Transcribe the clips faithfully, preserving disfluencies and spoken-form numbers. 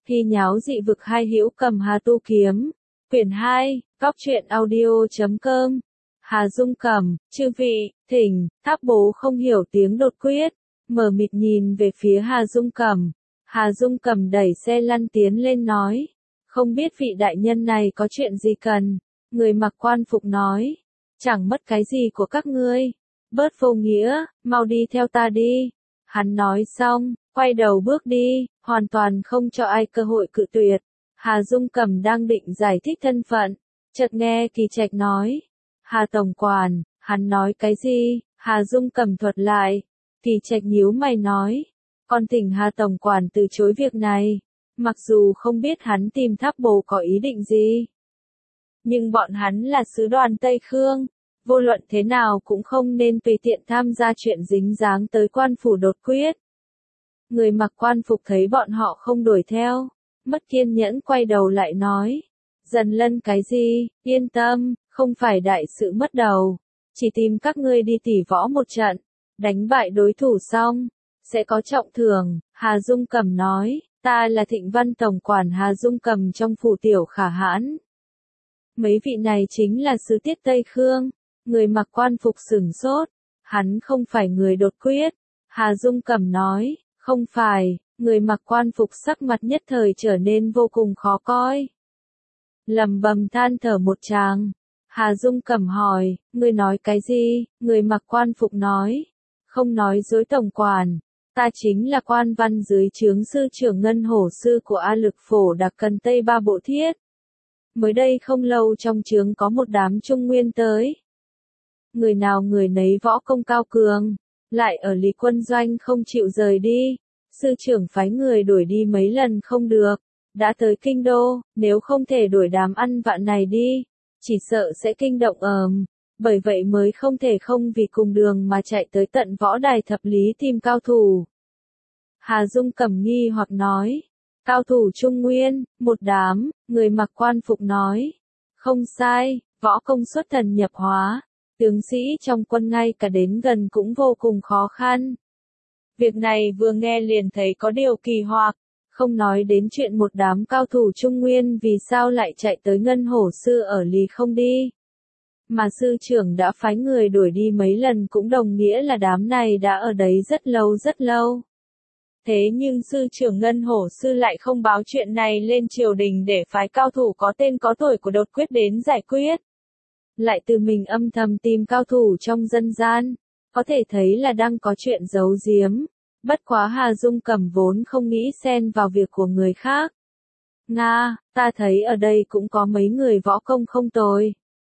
Thi nháo dị vực hai hữu cầm Hà tu kiếm. Quyển hai, góc truyện audio.com. Hà Dung cầm, chư vị, thỉnh, Tháp Bố không hiểu tiếng đột quyết, mờ mịt nhìn về phía Hà Dung cầm. Hà Dung cầm đẩy xe lăn tiến lên nói, không biết vị đại nhân này có chuyện gì cần. Người mặc quan phục nói, chẳng mất cái gì của các ngươi, bớt vô nghĩa, mau đi theo ta đi. Hắn nói xong, quay đầu bước đi, hoàn toàn không cho ai cơ hội cự tuyệt. Hà Dung cầm đang định giải thích thân phận, chợt nghe Kỳ Trạch nói, Hà tổng quản. Hắn nói cái gì? Hà Dung cầm thuật lại. Kỳ Trạch nhíu mày nói, con thỉnh Hà tổng quản từ chối việc này. Mặc dù không biết hắn tìm Tháp Bố có ý định gì, nhưng bọn hắn là sứ đoàn Tây Khương, vô luận thế nào cũng không nên tùy tiện tham gia chuyện dính dáng tới quan phủ đột quyết. Người mặc quan phục thấy bọn họ không đuổi theo, mất kiên nhẫn quay đầu lại nói, Dần Lân cái gì, yên tâm, không phải đại sự mất đầu, chỉ tìm các ngươi đi tỉ võ một trận, đánh bại đối thủ xong, sẽ có trọng thưởng. Hà Dung cầm nói, ta là Thịnh Văn tổng quản Hà Dung cầm trong phủ Tiểu Khả Hãn. Mấy vị này chính là sứ tiết Tây Khương. Người mặc quan phục sửng sốt, hắn không phải người đột quyết. Hà Dung cầm nói, không phải. Người mặc quan phục sắc mặt nhất thời trở nên vô cùng khó coi, lẩm bẩm than thở một tràng. Hà Dung cầm hỏi, ngươi nói cái gì? Người mặc quan phục nói, không nói dối tổng quản, ta chính là quan văn dưới trướng sư trưởng Ngân Hổ sư của A Lực Phổ Đặc Cần Tây Ba Bộ Thiết. Mới đây không lâu trong trướng có một đám trung nguyên tới. Người nào người nấy võ công cao cường, lại ở Lý Quân Doanh không chịu rời đi. Sư trưởng phái người đuổi đi mấy lần không được, đã tới kinh đô, nếu không thể đuổi đám ăn vạ này đi, chỉ sợ sẽ kinh động ầm, bởi vậy mới không thể không vì cùng đường mà chạy tới tận võ đài thập lý tìm cao thủ. Hà Dung cầm nghi hoặc nói, cao thủ Trung Nguyên, một đám. Người mặc quan phục nói, không sai, võ công xuất thần nhập hóa, tướng sĩ trong quân ngay cả đến gần cũng vô cùng khó khăn. Việc này vừa nghe liền thấy có điều kỳ hoặc, không nói đến chuyện một đám cao thủ Trung Nguyên vì sao lại chạy tới Ngân Hổ sư ở Lý không đi. Mà sư trưởng đã phái người đuổi đi mấy lần cũng đồng nghĩa là đám này đã ở đấy rất lâu rất lâu. Thế nhưng sư trưởng Ngân Hổ sư lại không báo chuyện này lên triều đình để phái cao thủ có tên có tuổi của đột quyết đến giải quyết. Lại từ mình âm thầm tìm cao thủ trong dân gian, có thể thấy là đang có chuyện giấu giếm. Bất quá Hà Dung cầm vốn không nghĩ xen vào việc của người khác. Nga, ta thấy ở đây cũng có mấy người võ công không tồi.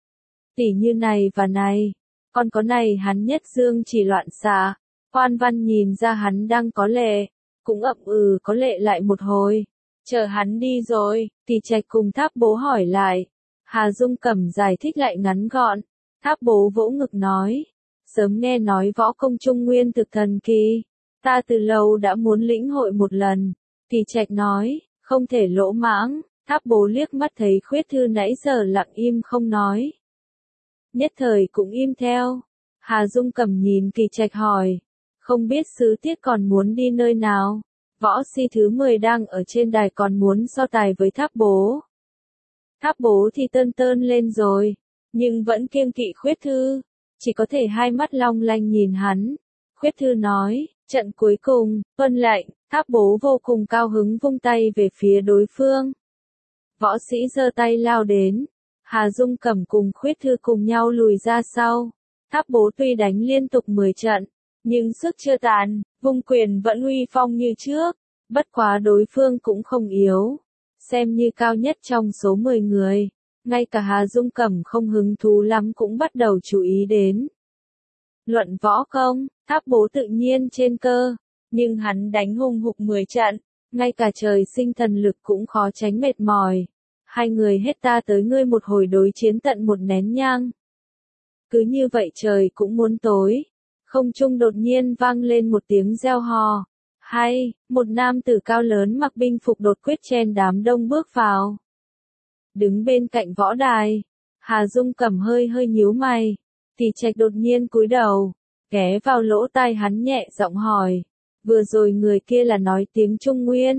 Tỉ như này và này, còn có này hắn nhất dương chỉ loạn xạ. Quan văn nhìn ra hắn đang có lệ, cũng ậm ừ có lệ lại một hồi. Chờ hắn đi rồi, Kỳ Trạch cùng Tháp Bố hỏi lại. Hà Dung cầm giải thích lại ngắn gọn. Tháp Bố vỗ ngực nói, sớm nghe nói võ công Trung Nguyên thực thần kỳ, ta từ lâu đã muốn lĩnh hội một lần. Kỳ Trạch nói, không thể lỗ mãng. Tháp Bố liếc mắt thấy Khuyết Thư nãy giờ lặng im không nói, nhất thời cũng im theo. Hà Dung cầm nhìn Kỳ Trạch hỏi, không biết sứ tiết còn muốn đi nơi nào? Võ si thứ mười đang ở trên đài còn muốn so tài với Tháp Bố. Tháp Bố thì tơn tơn lên rồi, nhưng vẫn kiêng kỵ Khuyết Thư, chỉ có thể hai mắt long lanh nhìn hắn. Khuyết Thư nói, trận cuối cùng, tuân lệnh. Tháp Bố vô cùng cao hứng vung tay về phía đối phương. Võ sĩ giơ tay lao đến, Hà Dung cầm cùng Khuyết Thư cùng nhau lùi ra sau. Tháp Bố tuy đánh liên tục mười trận, nhưng sức chưa tàn, vung quyền vẫn uy phong như trước. Bất quá đối phương cũng không yếu, xem như cao nhất trong số mười người. Ngay cả Hà Dung cầm không hứng thú lắm cũng bắt đầu chú ý đến. Luận võ công, Tháp Bố tự nhiên trên cơ, nhưng hắn đánh hùng hục mười trận, ngay cả trời sinh thần lực cũng khó tránh mệt mỏi. Hai người hết ta tới ngươi một hồi đối chiến tận một nén nhang. Cứ như vậy trời cũng muốn tối. Không trung đột nhiên vang lên một tiếng reo hò. Hay, một nam tử cao lớn mặc binh phục đột quyết chen đám đông bước vào. Đứng bên cạnh võ đài, Hà Dung cầm hơi hơi nhíu mày. Kỳ Trạch đột nhiên cúi đầu, ghé vào lỗ tai hắn nhẹ giọng hỏi, vừa rồi người kia là nói tiếng Trung Nguyên.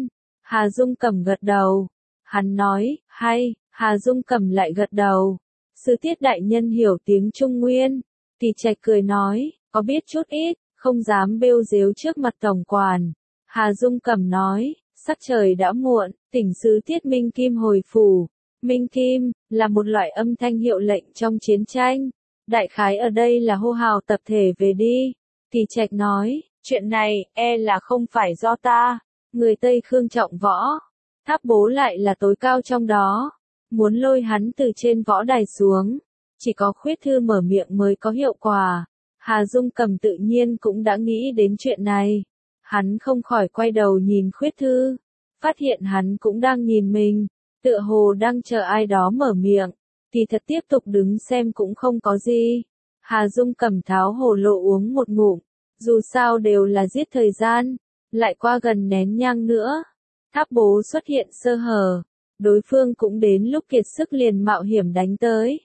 Hà Dung Cẩm gật đầu. Hắn nói, hay, Hà Dung Cẩm lại gật đầu. Sư Tiết đại nhân hiểu tiếng Trung Nguyên. Kỳ Trạch cười nói, có biết chút ít, không dám bêu dếu trước mặt tổng quản. Hà Dung Cẩm nói, sắc trời đã muộn, tỉnh Sư Tiết Minh Kim hồi phủ. Minh Kim, là một loại âm thanh hiệu lệnh trong chiến tranh. Đại khái ở đây là hô hào tập thể về đi. Kỳ Trạch nói, chuyện này, e là không phải do ta. Người Tây Khương trọng võ. Tháp Bố lại là tối cao trong đó. Muốn lôi hắn từ trên võ đài xuống. Chỉ có Khuyết Thư mở miệng mới có hiệu quả. Hà Dung Cẩm tự nhiên cũng đã nghĩ đến chuyện này. Hắn không khỏi quay đầu nhìn Khuyết Thư. Phát hiện hắn cũng đang nhìn mình. Tựa hồ đang chờ ai đó mở miệng. Thì thật tiếp tục đứng xem cũng không có gì. Hà Dung Cẩm tháo hồ lộ uống một ngụm. Dù sao đều là giết thời gian. Lại qua gần nén nhang nữa. Tháp Bố xuất hiện sơ hở. Đối phương cũng đến lúc kiệt sức liền mạo hiểm đánh tới.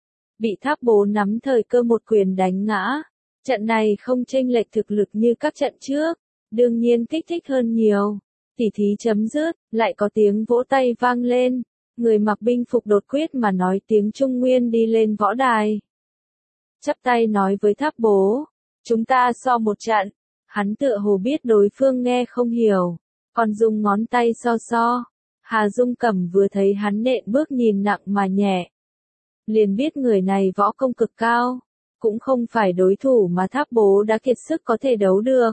Bị Tháp Bố nắm thời cơ một quyền đánh ngã. Trận này không chênh lệch thực lực như các trận trước. Đương nhiên kích thích hơn nhiều. Tỉ thí chấm dứt, lại có tiếng vỗ tay vang lên. Người mặc binh phục đột quyết mà nói tiếng Trung Nguyên đi lên võ đài. Chắp tay nói với Tháp Bố. Chúng ta so một trận. Hắn tựa hồ biết đối phương nghe không hiểu. Còn dùng ngón tay so so. Hà Dung Cẩm vừa thấy hắn nện bước nhìn nặng mà nhẹ. Liền biết người này võ công cực cao. Cũng không phải đối thủ mà Tháp Bố đã kiệt sức có thể đấu được.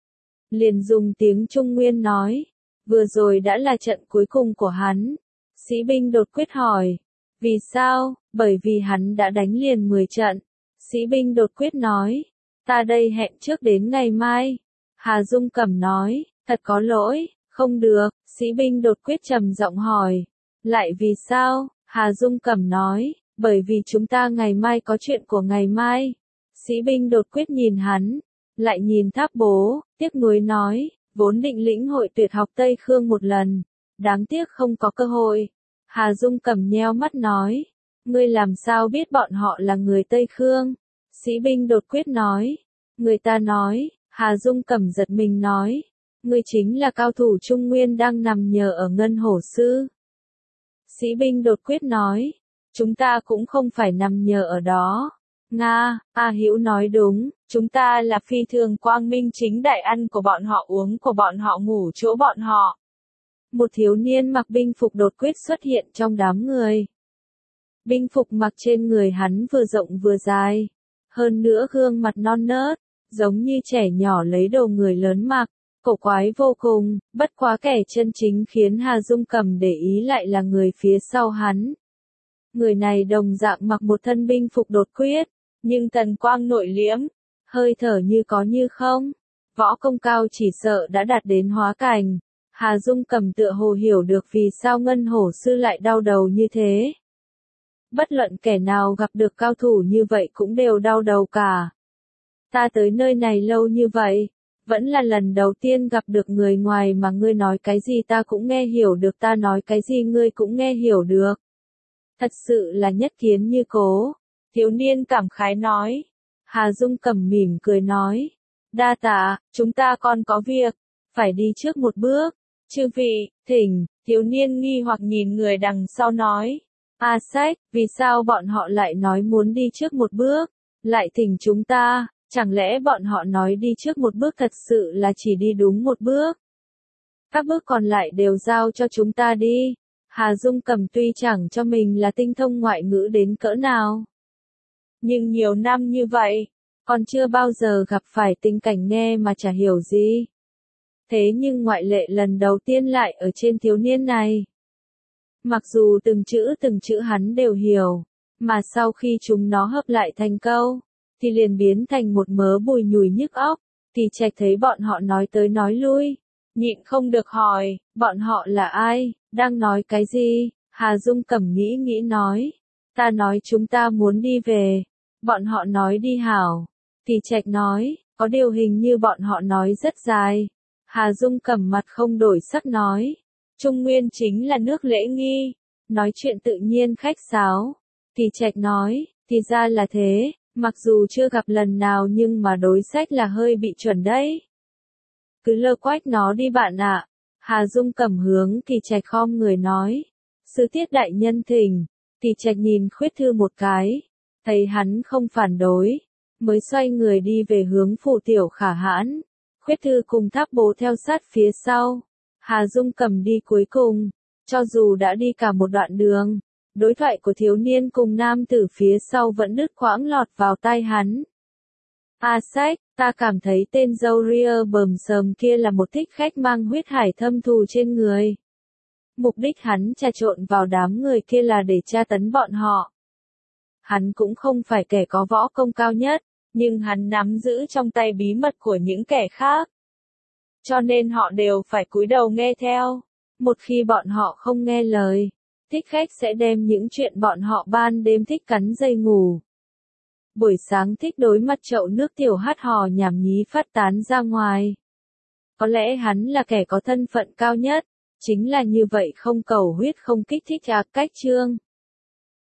Liền dùng tiếng Trung Nguyên nói. Vừa rồi đã là trận cuối cùng của hắn. Sĩ binh đột quyết hỏi. Vì sao? Bởi vì hắn đã đánh liền mười trận. Sĩ binh đột quyết nói. Ta đây hẹn trước đến ngày mai. Hà Dung Cẩm nói. Thật có lỗi. Không được. Sĩ binh đột quyết trầm giọng hỏi. Lại vì sao? Hà Dung Cẩm nói. Bởi vì chúng ta ngày mai có chuyện của ngày mai. Sĩ binh đột quyết nhìn hắn. Lại nhìn Tháp Bố. Tiếc nuối nói. Vốn định lĩnh hội tuyệt học Tây Khương một lần. Đáng tiếc không có cơ hội. Hà Dung Cẩm nheo mắt nói. Ngươi làm sao biết bọn họ là người Tây Khương? Sĩ binh đột quyết nói. Người ta nói. Hà Dung Cẩm giật mình nói. Ngươi chính là cao thủ Trung Nguyên đang nằm nhờ ở Ngân Hổ Sư. Sĩ binh đột quyết nói. Chúng ta cũng không phải nằm nhờ ở đó. Nga, A Hữu nói đúng, chúng ta là phi thường quang minh chính đại, ăn của bọn họ, uống của bọn họ, ngủ chỗ bọn họ. Một thiếu niên mặc binh phục đột quyết xuất hiện trong đám người. Binh phục mặc trên người hắn vừa rộng vừa dài. Hơn nữa gương mặt non nớt, giống như trẻ nhỏ lấy đồ người lớn mặc. Cổ quái vô cùng, bất quá kẻ chân chính khiến Hà Dung Cẩm để ý lại là người phía sau hắn. Người này đồng dạng mặc một thân binh phục đột quyết, nhưng thần quang nội liễm, hơi thở như có như không. Võ công cao chỉ sợ đã đạt đến hóa cảnh. Hà Dung Cẩm tựa hồ hiểu được vì sao Ngân Hổ Sư lại đau đầu như thế. Bất luận kẻ nào gặp được cao thủ như vậy cũng đều đau đầu cả. Ta tới nơi này lâu như vậy, vẫn là lần đầu tiên gặp được người ngoài mà ngươi nói cái gì ta cũng nghe hiểu được, ta nói cái gì ngươi cũng nghe hiểu được. Thật sự là nhất kiến như cố. Thiếu niên cảm khái nói. Hà Dung Cẩm mỉm cười nói. Đa tạ, chúng ta còn có việc. Phải đi trước một bước. Chư vị, thỉnh. Thiếu niên nghi hoặc nhìn người đằng sau nói. A Sách, vì sao bọn họ lại nói muốn đi trước một bước? Lại thỉnh chúng ta, chẳng lẽ bọn họ nói đi trước một bước thật sự là chỉ đi đúng một bước? Các bước còn lại đều giao cho chúng ta đi. Hà Dung Cẩm tuy chẳng cho mình là tinh thông ngoại ngữ đến cỡ nào. Nhưng nhiều năm như vậy, còn chưa bao giờ gặp phải tình cảnh nghe mà chả hiểu gì. Thế nhưng ngoại lệ lần đầu tiên lại ở trên thiếu niên này. Mặc dù từng chữ từng chữ hắn đều hiểu, mà sau khi chúng nó hợp lại thành câu, thì liền biến thành một mớ bùi nhùi nhức óc. Thì Trạch thấy bọn họ nói tới nói lui, nhịn không được hỏi, bọn họ là ai, đang nói cái gì? Hà Dung Cẩm nghĩ nghĩ nói, ta nói chúng ta muốn đi về, bọn họ nói đi hảo. Thì Trạch nói, có điều hình như bọn họ nói rất dài. Hà Dung Cẩm mặt không đổi sắc nói, Trung Nguyên chính là nước lễ nghi, nói chuyện tự nhiên khách sáo. Thì Trạch nói, thì ra là thế, mặc dù chưa gặp lần nào nhưng mà đối sách là hơi bị chuẩn đấy. Cứ lơ quách nó đi bạn ạ. Hà Dung Cẩm hướng Kỳ Trạch khom người nói. Sư tiết đại nhân thỉnh. Kỳ Trạch nhìn Khuyết Thư một cái. Thấy hắn không phản đối. Mới xoay người đi về hướng phủ tiểu khả hãn. Khuyết Thư cùng Tháp Bố theo sát phía sau. Hà Dung Cẩm đi cuối cùng. Cho dù đã đi cả một đoạn đường. Đối thoại của thiếu niên cùng nam tử phía sau vẫn đứt quãng lọt vào tai hắn. A Sách, ta cảm thấy tên dâu ria bờm sờm kia là một thích khách mang huyết hải thâm thù trên người. Mục đích hắn trà trộn vào đám người kia là để tra tấn bọn họ. Hắn cũng không phải kẻ có võ công cao nhất, nhưng hắn nắm giữ trong tay bí mật của những kẻ khác. Cho nên họ đều phải cúi đầu nghe theo. Một khi bọn họ không nghe lời, thích khách sẽ đem những chuyện bọn họ ban đêm thích cắn dây ngủ. Buổi sáng thích đối mặt chậu nước tiểu hát hò nhảm nhí phát tán ra ngoài. Có lẽ hắn là kẻ có thân phận cao nhất, chính là như vậy không cầu huyết không kích thích ác cách chương.